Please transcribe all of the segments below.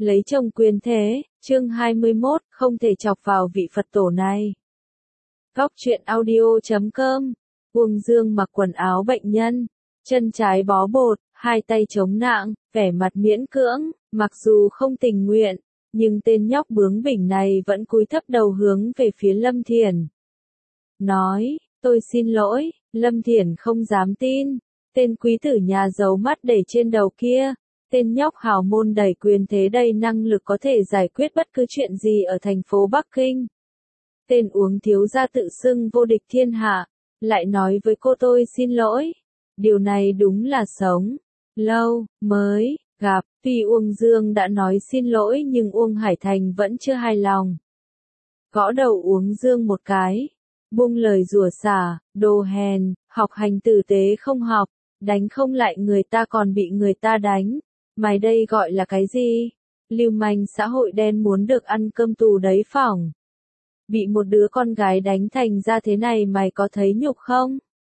lấy chồng quyền thế, chương 21, không thể chọc vào vị Phật tổ này. Góc truyện audio.com, Uông Dương mặc quần áo bệnh nhân, chân trái bó bột, hai tay chống nạng, vẻ mặt miễn cưỡng, mặc dù không tình nguyện, nhưng tên nhóc bướng bỉnh này vẫn cúi thấp đầu hướng về phía Lâm Thiển. Nói, tôi xin lỗi, Lâm Thiển không dám tin, tên quý tử nhà giấu mắt để trên đầu kia. Tên nhóc hào môn đầy quyền thế đầy năng lực có thể giải quyết bất cứ chuyện gì ở thành phố Bắc Kinh. Tên uống thiếu gia tự xưng vô địch thiên hạ, lại nói với cô tôi xin lỗi. Điều này đúng là sống lâu mới gặp. Tuy Uông Dương đã nói xin lỗi nhưng Uông Hải Thành vẫn chưa hài lòng. Gõ đầu Uông Dương một cái, buông lời rủa xả, đồ hèn, học hành tử tế không học, đánh không lại người ta còn bị người ta đánh. Mày đây gọi là cái gì? Lưu manh xã hội đen muốn được ăn cơm tù đấy phỏng. Bị một đứa con gái đánh thành ra thế này mày có thấy nhục không?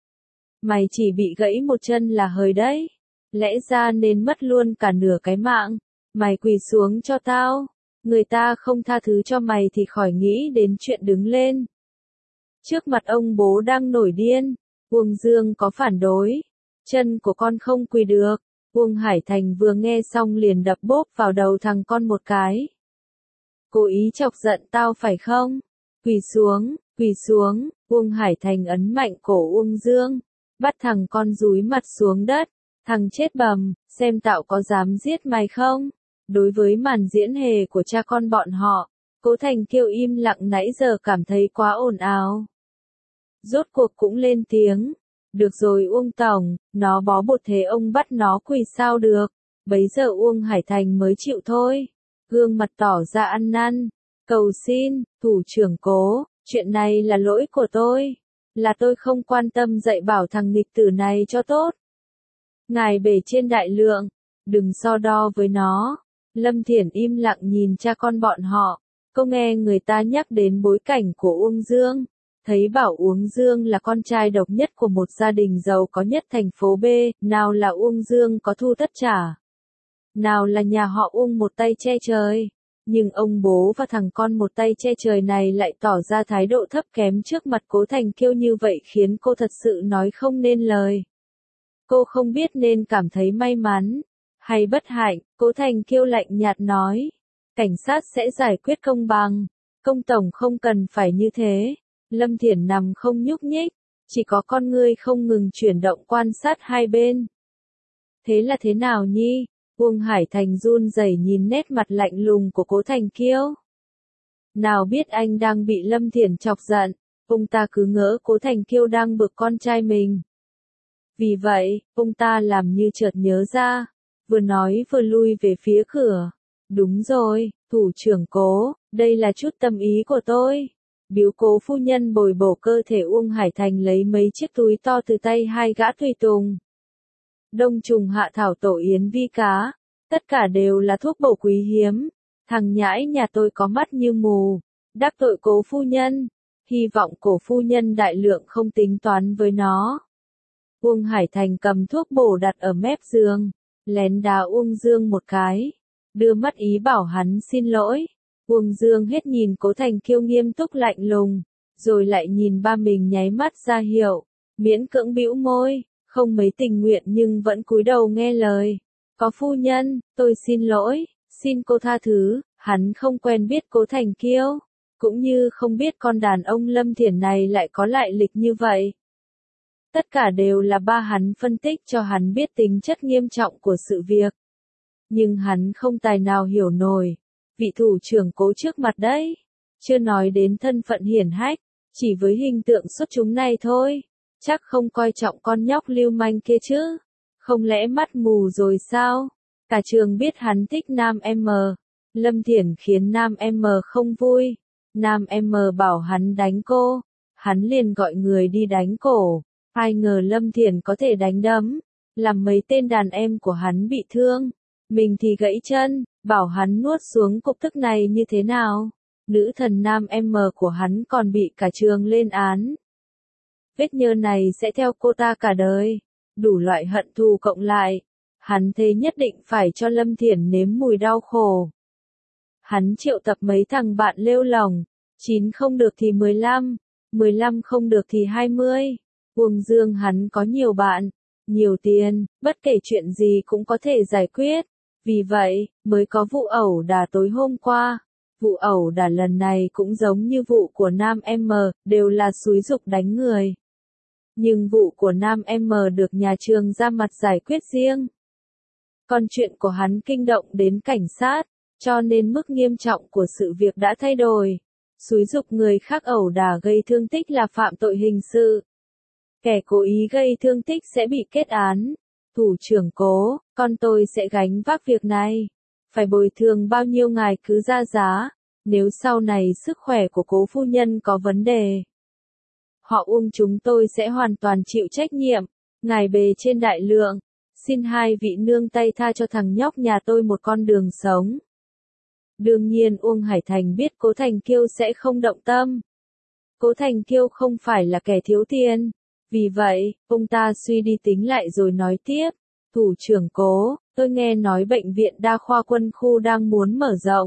Mày chỉ bị gãy một chân là hời đấy. Lẽ ra nên mất luôn cả nửa cái mạng. Mày quỳ xuống cho tao. Người ta không tha thứ cho mày thì khỏi nghĩ đến chuyện đứng lên. Trước mặt ông bố đang nổi điên, Uông Dương có phản đối. Chân của con không quỳ được. Uông Hải Thành vừa nghe xong liền đập bốp vào đầu thằng con một cái. Cố ý chọc giận tao phải không? Quỳ xuống, Uông Hải Thành ấn mạnh cổ Uông Dương, bắt thằng con dúi mặt xuống đất, thằng chết bầm, xem tao có dám giết mày không? Đối với màn diễn hề của cha con bọn họ, Cố Thành Kiêu im lặng nãy giờ cảm thấy quá ồn ào. Rốt cuộc cũng lên tiếng. Được rồi Uông Tổng, nó bó bột thế ông bắt nó quỳ sao được. Bấy giờ Uông Hải Thành mới chịu thôi. Gương mặt tỏ ra ăn năn. Cầu xin, thủ trưởng Cố, chuyện này là lỗi của tôi. Là tôi không quan tâm dạy bảo thằng nghịch tử này cho tốt. Ngài bề trên đại lượng, đừng so đo với nó. Lâm Thiển im lặng nhìn cha con bọn họ. Cô nghe người ta nhắc đến bối cảnh của Uông Dương. Thấy bảo Uông Dương là con trai độc nhất của một gia đình giàu có nhất thành phố B, nào là Uông Dương có thu tất trả. Nào là nhà họ Uông một tay che trời. Nhưng ông bố và thằng con một tay che trời này lại tỏ ra thái độ thấp kém trước mặt Cố Thành Kiêu như vậy khiến cô thật sự nói không nên lời. Cô không biết nên cảm thấy may mắn hay bất hạnh. Cố Thành Kiêu lạnh nhạt nói. Cảnh sát sẽ giải quyết công bằng. Công tổng không cần phải như thế. Lâm Thiển nằm không nhúc nhích, chỉ có con ngươi không ngừng chuyển động quan sát hai bên. Thế là thế nào nhi? Uông Hải Thành run rẩy nhìn nét mặt lạnh lùng của Cố Thành Kiêu. Nào biết anh đang bị Lâm Thiển chọc giận, ông ta cứ ngỡ Cố Thành Kiêu đang bực con trai mình. Vì vậy, ông ta làm như chợt nhớ ra, vừa nói vừa lui về phía cửa. Đúng rồi, thủ trưởng Cố, đây là chút tâm ý của tôi. Biếu Cố phu nhân bồi bổ cơ thể. Uông Hải Thành lấy mấy chiếc túi to từ tay hai gã tùy tùng. Đông trùng hạ thảo tổ yến vi cá, tất cả đều là thuốc bổ quý hiếm. Thằng nhãi nhà tôi có mắt như mù, đắc tội Cố phu nhân, hy vọng Cố phu nhân đại lượng không tính toán với nó. Uông Hải Thành cầm thuốc bổ đặt ở mép giường, lén đá Uông Dương một cái, đưa mắt ý bảo hắn xin lỗi. Uông Dương hết nhìn Cố Thành Kiêu nghiêm túc lạnh lùng, rồi lại nhìn ba mình nháy mắt ra hiệu, miễn cưỡng bĩu môi, không mấy tình nguyện nhưng vẫn cúi đầu nghe lời. Có phu nhân, tôi xin lỗi, xin cô tha thứ. Hắn không quen biết Cố Thành Kiêu, cũng như không biết con đàn ông Lâm Thiển này lại có lại lịch như vậy. Tất cả đều là ba hắn phân tích cho hắn biết tính chất nghiêm trọng của sự việc. Nhưng hắn không tài nào hiểu nổi. Vị thủ trưởng Cố trước mặt đấy, chưa nói đến thân phận hiển hách, chỉ với hình tượng xuất chúng này thôi, chắc không coi trọng con nhóc lưu manh kia chứ, không lẽ mắt mù rồi sao? Cả trường biết hắn thích Nam M. Lâm Thiển khiến Nam M không vui, Nam M bảo hắn đánh cô, hắn liền gọi người đi đánh cổ, ai ngờ Lâm Thiển có thể đánh đấm, làm mấy tên đàn em của hắn bị thương, mình thì gãy chân. Bảo hắn nuốt xuống cục tức này như thế nào? Nữ thần Nam M của hắn còn bị cả trường lên án. Vết nhơ này sẽ theo cô ta cả đời. Đủ loại hận thù cộng lại. Hắn thế nhất định phải cho Lâm Thiển nếm mùi đau khổ. Hắn triệu tập mấy thằng bạn lêu lỏng, 9 không được thì 15, 15 không được thì 20. Uông Dương hắn có nhiều bạn, nhiều tiền, bất kể chuyện gì cũng có thể giải quyết. Vì vậy, mới có vụ ẩu đả tối hôm qua. Vụ ẩu đả lần này cũng giống như vụ của Nam M, đều là xúi giục đánh người. Nhưng vụ của Nam M được nhà trường ra mặt giải quyết riêng. Còn chuyện của hắn kinh động đến cảnh sát, cho nên mức nghiêm trọng của sự việc đã thay đổi. Xúi giục người khác ẩu đả gây thương tích là phạm tội hình sự. Kẻ cố ý gây thương tích sẽ bị kết án. Thủ trưởng Cố, con tôi sẽ gánh vác việc này. Phải bồi thường bao nhiêu ngài cứ ra giá, nếu sau này sức khỏe của Cố phu nhân có vấn đề. Họ Uông chúng tôi sẽ hoàn toàn chịu trách nhiệm. Ngài bề trên đại lượng, xin hai vị nương tay tha cho thằng nhóc nhà tôi một con đường sống. Đương nhiên Uông Hải Thành biết Cố Thành Kiêu sẽ không động tâm. Cố Thành Kiêu không phải là kẻ thiếu tiền. Vì vậy, ông ta suy đi tính lại rồi nói tiếp, thủ trưởng Cố, tôi nghe nói bệnh viện đa khoa quân khu đang muốn mở rộng.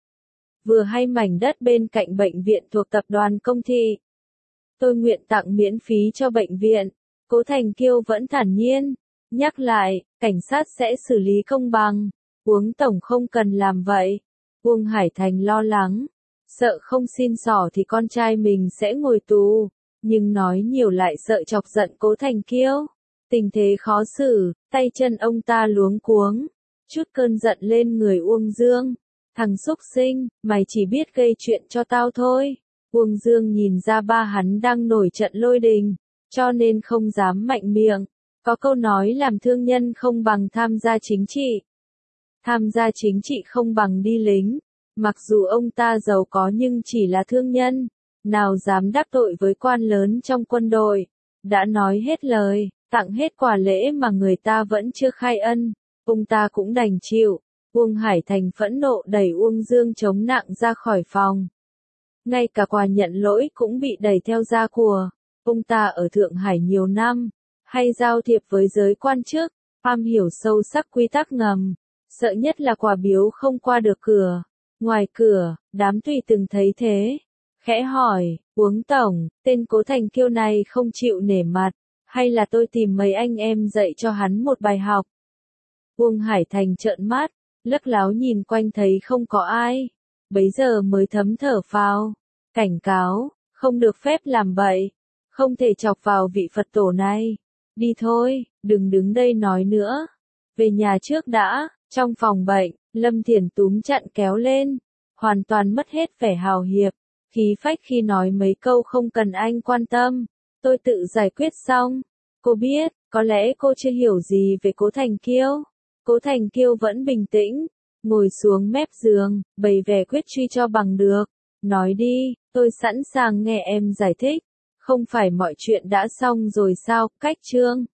Vừa hay mảnh đất bên cạnh bệnh viện thuộc tập đoàn Công thị. Tôi nguyện tặng miễn phí cho bệnh viện. Cố Thành Kiêu vẫn thản nhiên, nhắc lại, cảnh sát sẽ xử lý công bằng. Uông tổng không cần làm vậy. Uông Hải Thành lo lắng, sợ không xin xỏ thì con trai mình sẽ ngồi tù. Nhưng nói nhiều lại sợ chọc giận Cố Thành Kiêu. Tình thế khó xử, tay chân ông ta luống cuống. Chút cơn giận lên người Uông Dương. Thằng xúc sinh, mày chỉ biết gây chuyện cho tao thôi. Uông Dương nhìn ra ba hắn đang nổi trận lôi đình, cho nên không dám mạnh miệng. Có câu nói làm thương nhân không bằng tham gia chính trị. Tham gia chính trị không bằng đi lính. Mặc dù ông ta giàu có nhưng chỉ là thương nhân. Nào dám đắc tội với quan lớn trong quân đội. Đã nói hết lời, tặng hết quà lễ mà người ta vẫn chưa khai ân. Ông ta cũng đành chịu. Uông Hải Thành phẫn nộ đẩy Uông Dương chống nặng ra khỏi phòng. Ngay cả quà nhận lỗi cũng bị đẩy theo ra của. Ông ta ở Thượng Hải nhiều năm, hay giao thiệp với giới quan chức, am hiểu sâu sắc quy tắc ngầm. Sợ nhất là quà biếu không qua được cửa. Ngoài cửa, đám tùy từng thấy thế. Khẽ hỏi, Uông tổng, tên Cố Thành Kiêu này không chịu nể mặt, hay là tôi tìm mấy anh em dạy cho hắn một bài học? Uông Hải Thành trợn mắt, lấc láo nhìn quanh thấy không có ai, bấy giờ mới thấm thở phào, cảnh cáo, không được phép làm bậy, không thể chọc vào vị Phật tổ này. Đi thôi, đừng đứng đây nói nữa. Về nhà trước đã. Trong phòng bệnh, Lâm Thiển túm chặn kéo lên, hoàn toàn mất hết vẻ hào hiệp. Khí phách khi nói mấy câu không cần anh quan tâm, tôi tự giải quyết xong. Cô biết, có lẽ cô chưa hiểu gì về Cố Thành Kiêu. Cố Thành Kiêu vẫn bình tĩnh, ngồi xuống mép giường, bày vẻ quyết truy cho bằng được. Nói đi, tôi sẵn sàng nghe em giải thích. Không phải mọi chuyện đã xong rồi sao, cách chương.